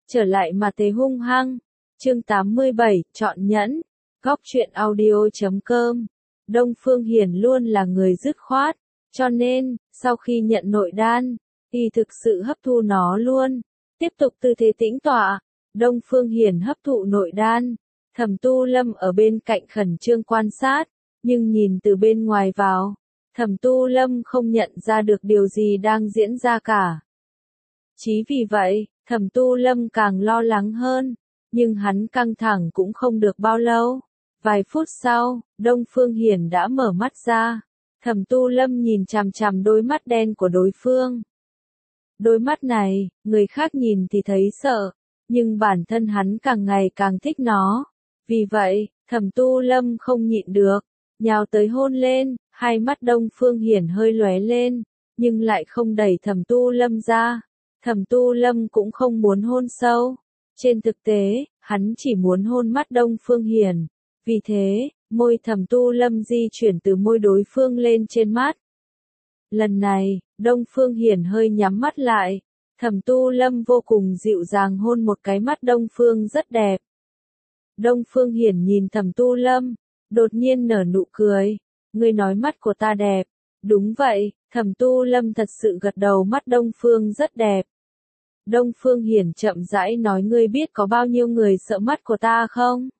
trở lại mà thấy hung hăng. Chương 87, chọn nhẫn. Góc truyện audio.com. Đông Phương Hiển luôn là người dứt khoát, cho nên, sau khi nhận nội đan, y thực sự hấp thu nó luôn. Tiếp tục tư thế tĩnh tọa, Đông Phương Hiển hấp thụ nội đan. Thẩm Tu Lâm ở bên cạnh khẩn trương quan sát, nhưng nhìn từ bên ngoài vào, Thẩm Tu Lâm không nhận ra được điều gì đang diễn ra cả. Chí vì vậy, Thẩm Tu Lâm càng lo lắng hơn, nhưng hắn căng thẳng cũng không được bao lâu. Vài phút sau, Đông Phương Hiển đã mở mắt ra. Thẩm Tu Lâm nhìn chằm chằm đôi mắt đen của đối phương. Đôi mắt này, người khác nhìn thì thấy sợ, nhưng bản thân hắn càng ngày càng thích nó. Vì vậy, Thẩm Tu Lâm không nhịn được, nhào tới hôn lên, hai mắt Đông Phương Hiển hơi lóe lên, nhưng lại không đẩy Thẩm Tu Lâm ra. Thẩm Tu Lâm cũng không muốn hôn sâu. Trên thực tế, hắn chỉ muốn hôn mắt Đông Phương Hiển. Vì thế, môi Thẩm Tu Lâm di chuyển từ môi đối phương lên trên mắt. Lần này, Đông Phương Hiển hơi nhắm mắt lại. Thẩm Tu Lâm vô cùng dịu dàng hôn một cái mắt Đông Phương rất đẹp. Đông Phương Hiển nhìn Thẩm Tu Lâm, đột nhiên nở nụ cười. Ngươi nói mắt của ta đẹp. Đúng vậy, Thẩm Tu Lâm thật sự gật đầu, mắt Đông Phương rất đẹp. Đông Phương Hiển chậm rãi nói, ngươi biết có bao nhiêu người sợ mắt của ta không?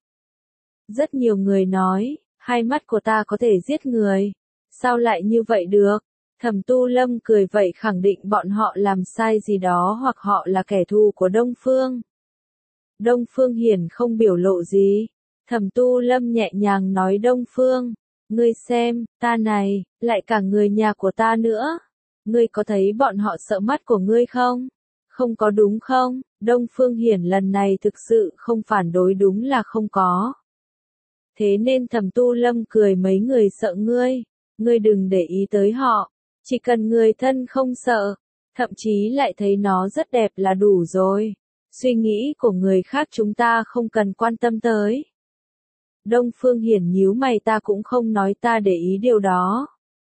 Rất nhiều người nói, hai mắt của ta có thể giết người. Sao lại như vậy được? Thẩm Tu Lâm cười, vậy khẳng định bọn họ làm sai gì đó hoặc họ là kẻ thù của Đông Phương. Đông Phương Hiển không biểu lộ gì. Thẩm Tu Lâm nhẹ nhàng nói, Đông Phương, ngươi xem, ta này, lại cả người nhà của ta nữa. Ngươi có thấy bọn họ sợ mắt của ngươi không? Không có đúng không? Đông Phương Hiển lần này thực sự không phản đối, đúng là không có. Thế nên Thẩm Tu Lâm cười, mấy người sợ ngươi, ngươi đừng để ý tới họ. Chỉ cần người thân không sợ, thậm chí lại thấy nó rất đẹp là đủ rồi. Suy nghĩ của người khác chúng ta không cần quan tâm tới. Đông Phương Hiển nhíu mày, ta cũng không nói ta để ý điều đó.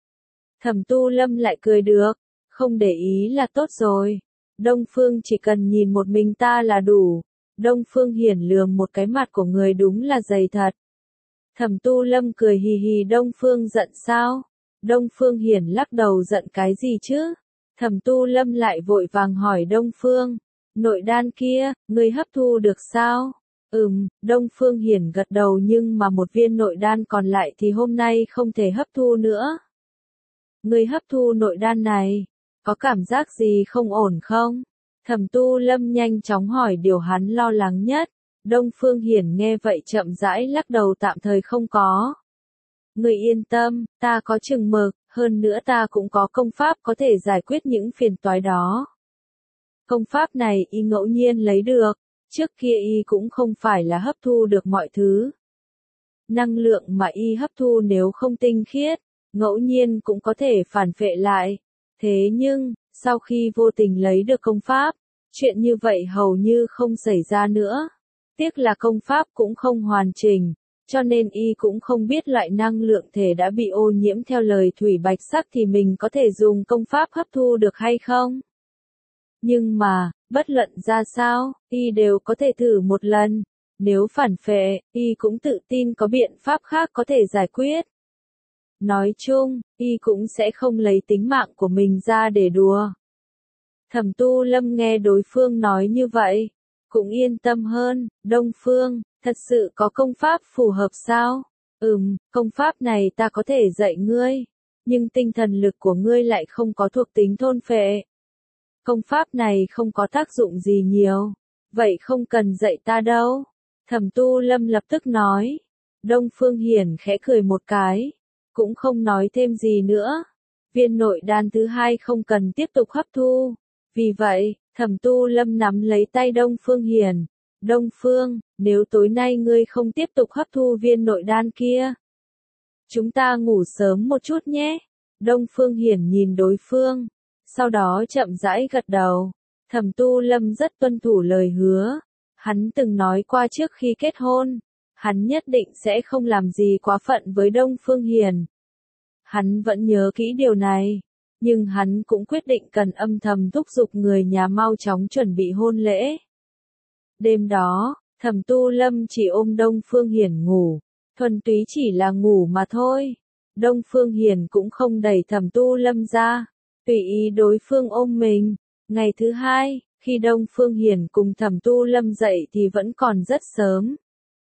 Thẩm Tu Lâm lại cười, được, không để ý là tốt rồi. Đông Phương chỉ cần nhìn một mình ta là đủ. Đông Phương Hiển lườm một cái, mặt của người đúng là dày thật. Thẩm Tu Lâm cười hì hì, Đông Phương giận sao? Đông Phương Hiển lắc đầu, giận cái gì chứ? Thẩm Tu Lâm lại vội vàng hỏi Đông Phương, nội đan kia, ngươi hấp thu được sao? Đông Phương Hiển gật đầu, nhưng mà một viên nội đan còn lại thì hôm nay không thể hấp thu nữa. Ngươi hấp thu nội đan này, có cảm giác gì không ổn không? Thẩm Tu Lâm nhanh chóng hỏi điều hắn lo lắng nhất. Đông Phương Hiển nghe vậy chậm rãi lắc đầu, tạm thời không có. Ngươi yên tâm, ta có chừng mực, hơn nữa ta cũng có công pháp có thể giải quyết những phiền toái đó. Công pháp này y ngẫu nhiên lấy được, trước kia y cũng không phải là hấp thu được mọi thứ. Năng lượng mà y hấp thu nếu không tinh khiết, ngẫu nhiên cũng có thể phản phệ lại. Thế nhưng, sau khi vô tình lấy được công pháp, chuyện như vậy hầu như không xảy ra nữa. Tiếc là công pháp cũng không hoàn chỉnh, cho nên y cũng không biết loại năng lượng thể đã bị ô nhiễm theo lời Thủy Bạch Sắc thì mình có thể dùng công pháp hấp thu được hay không. Nhưng mà, bất luận ra sao, y đều có thể thử một lần. Nếu phản phệ, y cũng tự tin có biện pháp khác có thể giải quyết. Nói chung, y cũng sẽ không lấy tính mạng của mình ra để đùa. Thẩm Tu Lâm nghe đối phương nói như vậy, cũng yên tâm hơn. Đông Phương, thật sự có công pháp phù hợp sao? Công pháp này ta có thể dạy ngươi, nhưng tinh thần lực của ngươi lại không có thuộc tính thôn phệ. Công pháp này không có tác dụng gì nhiều, vậy không cần dạy ta đâu. Thẩm Tu Lâm lập tức nói. Đông Phương Hiển khẽ cười một cái, cũng không nói thêm gì nữa. Viên nội đan thứ hai không cần tiếp tục hấp thu. Vì vậy, Thẩm Tu Lâm nắm lấy tay Đông Phương Hiển. Đông Phương, nếu tối nay ngươi không tiếp tục hấp thu viên nội đan kia, chúng ta ngủ sớm một chút nhé. Đông Phương Hiển nhìn đối phương, sau đó chậm rãi gật đầu. Thẩm Tu Lâm rất tuân thủ lời hứa. Hắn từng nói qua trước khi kết hôn, hắn nhất định sẽ không làm gì quá phận với Đông Phương Hiển. Hắn vẫn nhớ kỹ điều này, nhưng hắn cũng quyết định cần âm thầm thúc giục người nhà mau chóng chuẩn bị hôn lễ. Đêm đó, Thẩm Tu Lâm chỉ ôm Đông Phương Hiền ngủ, thuần túy chỉ là ngủ mà thôi. Đông Phương Hiền cũng không đẩy Thẩm Tu Lâm ra, tùy ý đối phương ôm mình. Ngày thứ hai, khi Đông Phương Hiền cùng Thẩm Tu Lâm dậy thì vẫn còn rất sớm.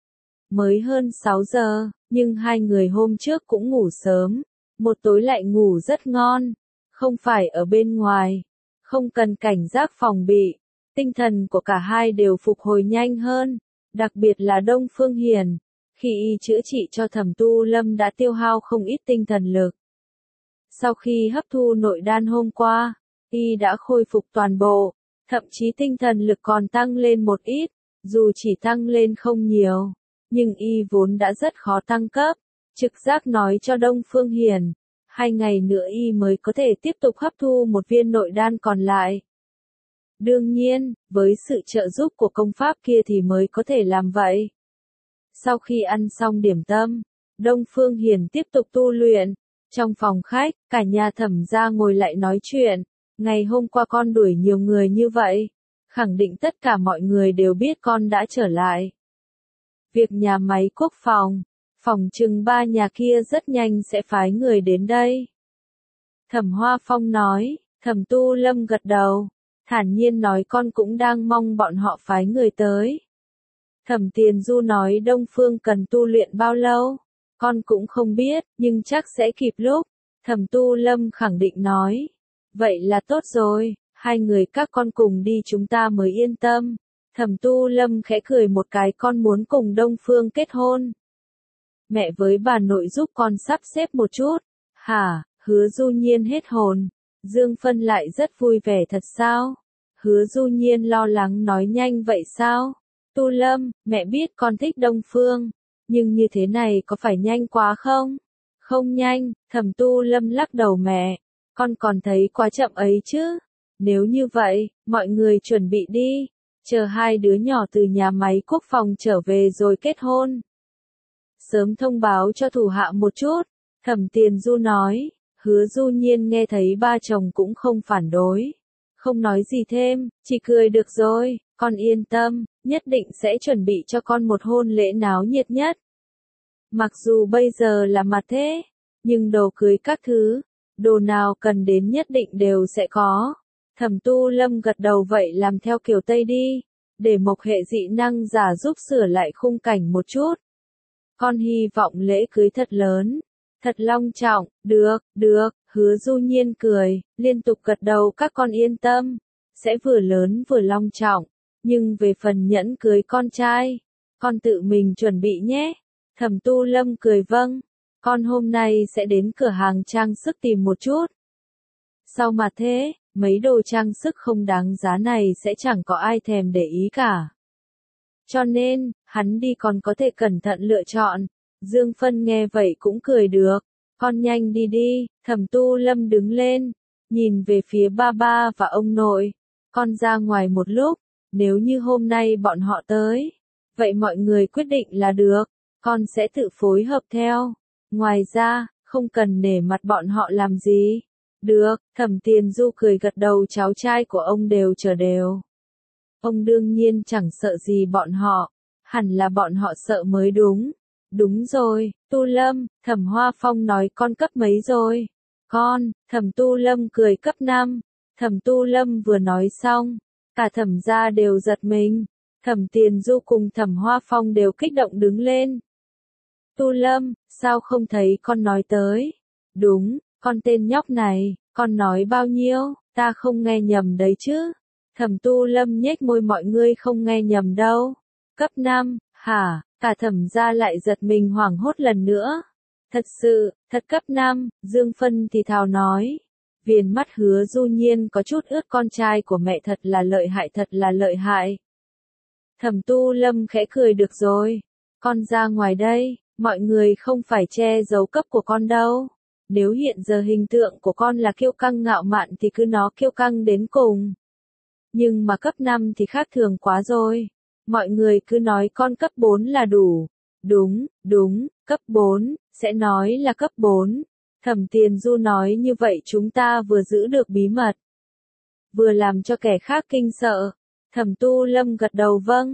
Mới hơn 6 giờ, nhưng hai người hôm trước cũng ngủ sớm, một tối lại ngủ rất ngon, không phải ở bên ngoài, không cần cảnh giác phòng bị, tinh thần của cả hai đều phục hồi nhanh hơn, đặc biệt là Đông Phương Hiền, khi y chữa trị cho Thẩm Tu Lâm đã tiêu hao không ít tinh thần lực. Sau khi hấp thu nội đan hôm qua, y đã khôi phục toàn bộ, thậm chí tinh thần lực còn tăng lên một ít, dù chỉ tăng lên không nhiều, nhưng y vốn đã rất khó tăng cấp, trực giác nói cho Đông Phương Hiền, 2 ngày nữa y mới có thể tiếp tục hấp thu một viên nội đan còn lại. Đương nhiên, với sự trợ giúp của công pháp kia thì mới có thể làm vậy. Sau khi ăn xong điểm tâm, Đông Phương Hiền tiếp tục tu luyện. Trong phòng khách, cả nhà Thẩm gia ngồi lại nói chuyện. Ngày hôm qua con đuổi nhiều người như vậy, khẳng định tất cả mọi người đều biết con đã trở lại. Việc nhà máy quốc phòng, phỏng chừng 3 nhà kia rất nhanh sẽ phái người đến đây. Thẩm Hoa Phong nói, Thẩm Tu Lâm gật đầu, thản nhiên nói con cũng đang mong bọn họ phái người tới. Thẩm Tiền Du nói Đông Phương cần tu luyện bao lâu, con cũng không biết, nhưng chắc sẽ kịp lúc. Thẩm Tu Lâm khẳng định nói, vậy là tốt rồi, 2 người các con cùng đi chúng ta mới yên tâm. Thẩm Tu Lâm khẽ cười một cái, con muốn cùng Đông Phương kết hôn. Mẹ với bà nội giúp con sắp xếp một chút. Hả, Hứa Du Nhiên hết hồn. Dương Phân lại rất vui vẻ thật sao? Hứa Du Nhiên lo lắng nói nhanh vậy sao? Tu Lâm, mẹ biết con thích Đông Phương, nhưng như thế này có phải nhanh quá không? Không nhanh, Thẩm Tu Lâm lắc đầu mẹ, con còn thấy quá chậm ấy chứ. Nếu như vậy, mọi người chuẩn bị đi, chờ 2 đứa nhỏ từ nhà máy quốc phòng trở về rồi kết hôn. Sớm thông báo cho thủ hạ một chút, Thẩm Tiền Du nói. Hứa Du Nhiên nghe thấy ba chồng cũng không phản đối, không nói gì thêm, chỉ cười được rồi, con yên tâm, nhất định sẽ chuẩn bị cho con một hôn lễ náo nhiệt nhất. Mặc dù bây giờ là mặt thế, nhưng đồ cưới các thứ, đồ nào cần đến nhất định đều sẽ có. Thẩm Tu Lâm gật đầu vậy làm theo kiểu Tây đi, để Mộc Hệ dị năng giả giúp sửa lại khung cảnh một chút. Con hy vọng lễ cưới thật lớn, thật long trọng, được, Hứa Du Nhiên cười, liên tục gật đầu các con yên tâm, sẽ vừa lớn vừa long trọng, nhưng về phần nhẫn cưới con trai, con tự mình chuẩn bị nhé. Thẩm Tu Lâm cười vâng, con hôm nay sẽ đến cửa hàng trang sức tìm một chút. Sao mà thế, mấy đồ trang sức không đáng giá này sẽ chẳng có ai thèm để ý cả. Cho nên, hắn đi còn có thể cẩn thận lựa chọn. Dương Phân nghe vậy cũng cười được. Con nhanh đi đi, Thẩm Tu Lâm đứng lên, nhìn về phía ba ba và ông nội. Con ra ngoài một lúc, nếu như hôm nay bọn họ tới, vậy mọi người quyết định là được, con sẽ tự phối hợp theo. Ngoài ra, không cần nể mặt bọn họ làm gì. Được, Thẩm Tiền Du cười gật đầu, cháu trai của ông đều chờ đều. Ông đương nhiên chẳng sợ gì bọn họ, hẳn là bọn họ sợ mới đúng. Đúng rồi, Tu Lâm, Thẩm Hoa Phong nói con cấp mấy rồi? Con, Thẩm Tu Lâm cười cấp 5. Thẩm Tu Lâm vừa nói xong, cả Thẩm gia đều giật mình. Thẩm Tiền Du cùng Thẩm Hoa Phong đều kích động đứng lên. Tu Lâm, sao không thấy con nói tới? Đúng, con tên nhóc này, con nói bao nhiêu, ta không nghe nhầm đấy chứ? Thẩm Tu Lâm nhếch môi, mọi người không nghe nhầm đâu. Cấp 5, hả? Cả Thẩm gia lại giật mình hoảng hốt lần nữa. Thật sự, thật cấp 5, Dương Phân thì thào nói. Viền mắt Hứa Du Nhiên có chút ướt, con trai của mẹ thật là lợi hại. Thẩm Tu Lâm khẽ cười, được rồi, con ra ngoài đây, mọi người không phải che giấu cấp của con đâu. Nếu hiện giờ hình tượng của con là kiêu căng ngạo mạn thì cứ nó kiêu căng đến cùng. Nhưng mà cấp 5 thì khác thường quá rồi. Mọi người cứ nói con cấp 4 là đủ. Đúng, cấp 4, sẽ nói là cấp 4. Thẩm Tiền Du nói như vậy chúng ta vừa giữ được bí mật, vừa làm cho kẻ khác kinh sợ. Thẩm Tu Lâm gật đầu vâng,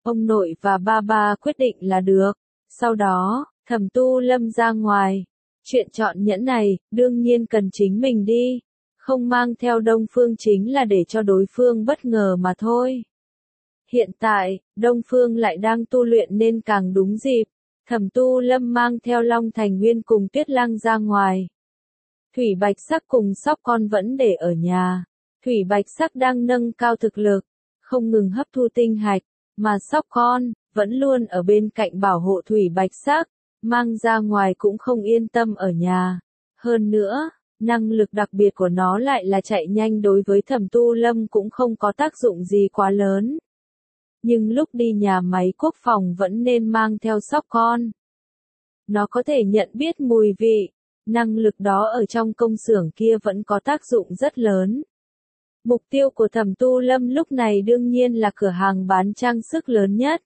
ông nội và ba ba quyết định là được. Sau đó, Thẩm Tu Lâm ra ngoài. Chuyện chọn nhẫn này, đương nhiên cần chính mình đi. Không mang theo Đông Phương chính là để cho đối phương bất ngờ mà thôi. Hiện tại, Đông Phương lại đang tu luyện nên càng đúng dịp. Thẩm Tu Lâm mang theo Long Thành Nguyên cùng Tuyết Lăng ra ngoài. Thủy Bạch Sắc cùng Sóc Con vẫn để ở nhà. Thủy Bạch Sắc đang nâng cao thực lực, không ngừng hấp thu tinh hạch, mà Sóc Con vẫn luôn ở bên cạnh bảo hộ Thủy Bạch Sắc, mang ra ngoài cũng không yên tâm ở nhà. Hơn nữa, năng lực đặc biệt của nó lại là chạy nhanh, đối với Thẩm Tu Lâm cũng không có tác dụng gì quá lớn. Nhưng lúc đi nhà máy quốc phòng vẫn nên mang theo Sóc Con. Nó có thể nhận biết mùi vị, năng lực đó ở trong công xưởng kia vẫn có tác dụng rất lớn. Mục tiêu của Thẩm Tu Lâm lúc này đương nhiên là cửa hàng bán trang sức lớn nhất.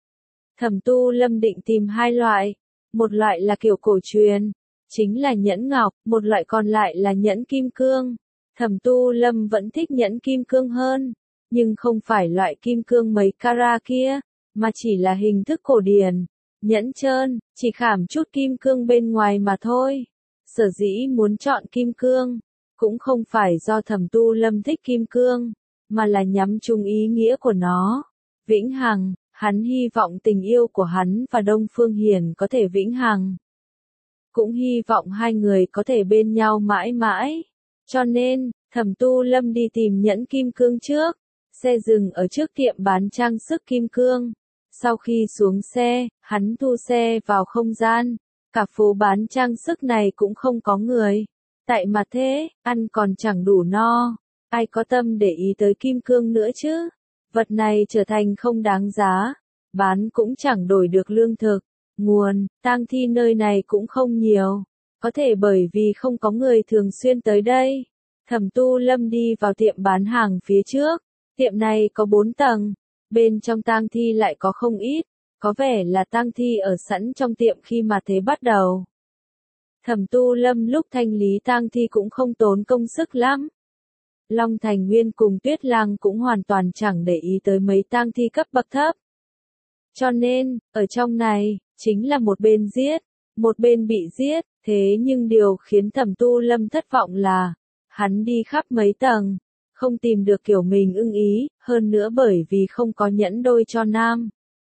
Thẩm Tu Lâm định tìm hai loại, một loại là kiểu cổ truyền, chính là nhẫn ngọc, một loại còn lại là nhẫn kim cương. Thẩm Tu Lâm vẫn thích nhẫn kim cương hơn, nhưng không phải loại kim cương mấy carat kia, mà chỉ là hình thức cổ điển, nhẫn trơn, chỉ khảm chút kim cương bên ngoài mà thôi. Sở dĩ muốn chọn kim cương, cũng không phải do Thẩm Tu Lâm thích kim cương, mà là nhắm chung ý nghĩa của nó. Vĩnh hằng, hắn hy vọng tình yêu của hắn và Đông Phương Hiền có thể vĩnh hằng. Cũng hy vọng hai người có thể bên nhau mãi mãi. Cho nên, Thẩm Tu Lâm đi tìm nhẫn kim cương trước. Xe dừng ở trước tiệm bán trang sức kim cương. Sau khi xuống xe, hắn thu xe vào không gian. Cả phố bán trang sức này cũng không có người. Tại mà thế, ăn còn chẳng đủ no. Ai có tâm để ý tới kim cương nữa chứ? Vật này trở thành không đáng giá. Bán cũng chẳng đổi được lương thực. Nguồn, tang thi nơi này cũng không nhiều. Có thể bởi vì không có người thường xuyên tới đây. Thẩm Tu Lâm đi vào tiệm bán hàng phía trước. Tiệm này có 4 tầng. Bên trong tang thi lại có không ít. Có vẻ là tang thi ở sẵn trong tiệm khi mà thế bắt đầu. Thẩm Tu Lâm lúc thanh lý tang thi cũng không tốn công sức lắm. Long Thành Nguyên cùng Tuyết Lăng cũng hoàn toàn chẳng để ý tới mấy tang thi cấp bậc thấp. Cho nên, ở trong này, chính là một bên giết, một bên bị giết, thế nhưng điều khiến Thẩm Tu Lâm thất vọng là, hắn đi khắp mấy tầng, không tìm được kiểu mình ưng ý, hơn nữa bởi vì không có nhẫn đôi cho nam.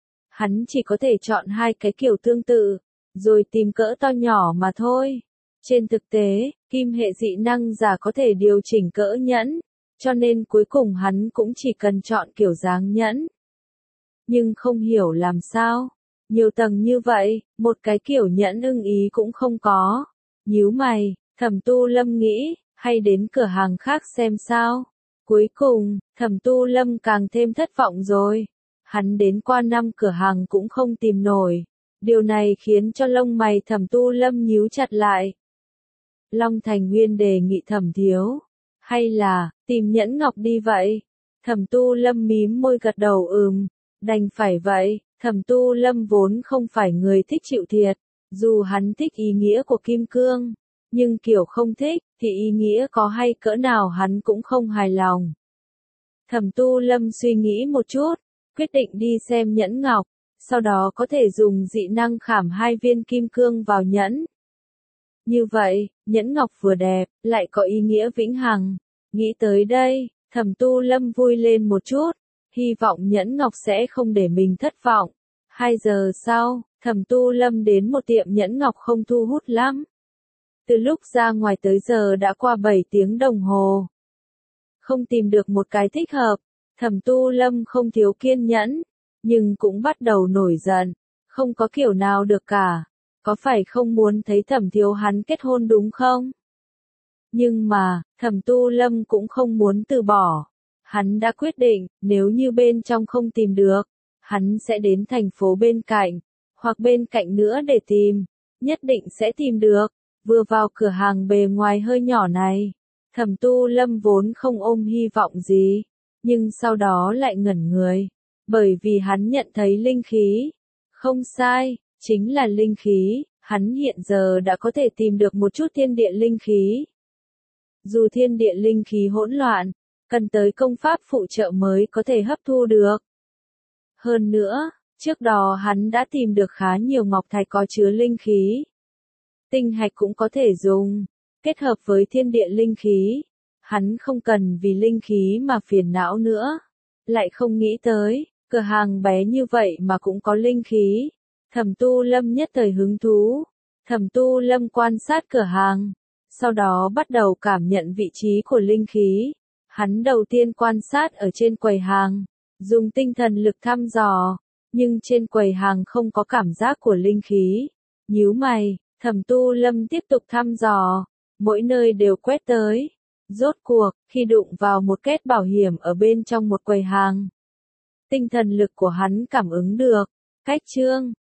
Hắn chỉ có thể chọn hai cái kiểu tương tự, rồi tìm cỡ to nhỏ mà thôi. Trên thực tế, kim hệ dị năng giả có thể điều chỉnh cỡ nhẫn, cho nên cuối cùng hắn cũng chỉ cần chọn kiểu dáng nhẫn. Nhưng không hiểu làm sao, nhiều tầng như vậy, một cái kiểu nhẫn ưng ý cũng không có. Nhíu mày, Thẩm Tu Lâm nghĩ, hay đến cửa hàng khác xem sao. Cuối cùng, Thẩm Tu Lâm càng thêm thất vọng rồi. Hắn đến qua 5 cửa hàng cũng không tìm nổi. Điều này khiến cho lông mày Thẩm Tu Lâm nhíu chặt lại. Long Thành Nguyên đề nghị Thẩm thiếu. Hay là, tìm nhẫn ngọc đi vậy? Thẩm Tu Lâm mím môi gật đầu đành phải vậy. Thẩm Tu Lâm vốn không phải người thích chịu thiệt. Dù hắn thích ý nghĩa của kim cương. Nhưng kiểu không thích, thì ý nghĩa có hay cỡ nào hắn cũng không hài lòng. Thẩm Tu Lâm suy nghĩ một chút, quyết định đi xem nhẫn ngọc, sau đó có thể dùng dị năng khảm 2 viên kim cương vào nhẫn. Như vậy, nhẫn ngọc vừa đẹp, lại có ý nghĩa vĩnh hằng. Nghĩ tới đây, Thẩm Tu Lâm vui lên một chút, hy vọng nhẫn ngọc sẽ không để mình thất vọng. 2 giờ sau, Thẩm Tu Lâm đến một tiệm nhẫn ngọc không thu hút lắm. Từ lúc ra ngoài tới giờ đã qua 7 tiếng đồng hồ. Không tìm được một cái thích hợp, Thẩm Tu Lâm không thiếu kiên nhẫn, nhưng cũng bắt đầu nổi giận, không có kiểu nào được cả. Có phải không muốn thấy Thẩm thiếu hắn kết hôn đúng không? Nhưng mà, Thẩm Tu Lâm cũng không muốn từ bỏ. Hắn đã quyết định, nếu như bên trong không tìm được, hắn sẽ đến thành phố bên cạnh, hoặc bên cạnh nữa để tìm, nhất định sẽ tìm được. Vừa vào cửa hàng bề ngoài hơi nhỏ này, Thẩm Tu Lâm vốn không ôm hy vọng gì, nhưng sau đó lại ngẩn người, bởi vì hắn nhận thấy linh khí. Không sai, chính là linh khí, hắn hiện giờ đã có thể tìm được một chút thiên địa linh khí. Dù thiên địa linh khí hỗn loạn, cần tới công pháp phụ trợ mới có thể hấp thu được. Hơn nữa, trước đó hắn đã tìm được khá nhiều ngọc thạch có chứa linh khí. Tinh hạch cũng có thể dùng, kết hợp với thiên địa linh khí. Hắn không cần vì linh khí mà phiền não nữa. Lại không nghĩ tới, cửa hàng bé như vậy mà cũng có linh khí. Thẩm Tu Lâm nhất thời hứng thú. Thẩm Tu Lâm quan sát cửa hàng, sau đó bắt đầu cảm nhận vị trí của linh khí. Hắn đầu tiên quan sát ở trên quầy hàng, dùng tinh thần lực thăm dò, nhưng trên quầy hàng không có cảm giác của linh khí. Nhíu mày, Thẩm Tu Lâm tiếp tục thăm dò, mỗi nơi đều quét tới. Rốt cuộc, khi đụng vào một két bảo hiểm ở bên trong một quầy hàng, tinh thần lực của hắn cảm ứng được, cách chương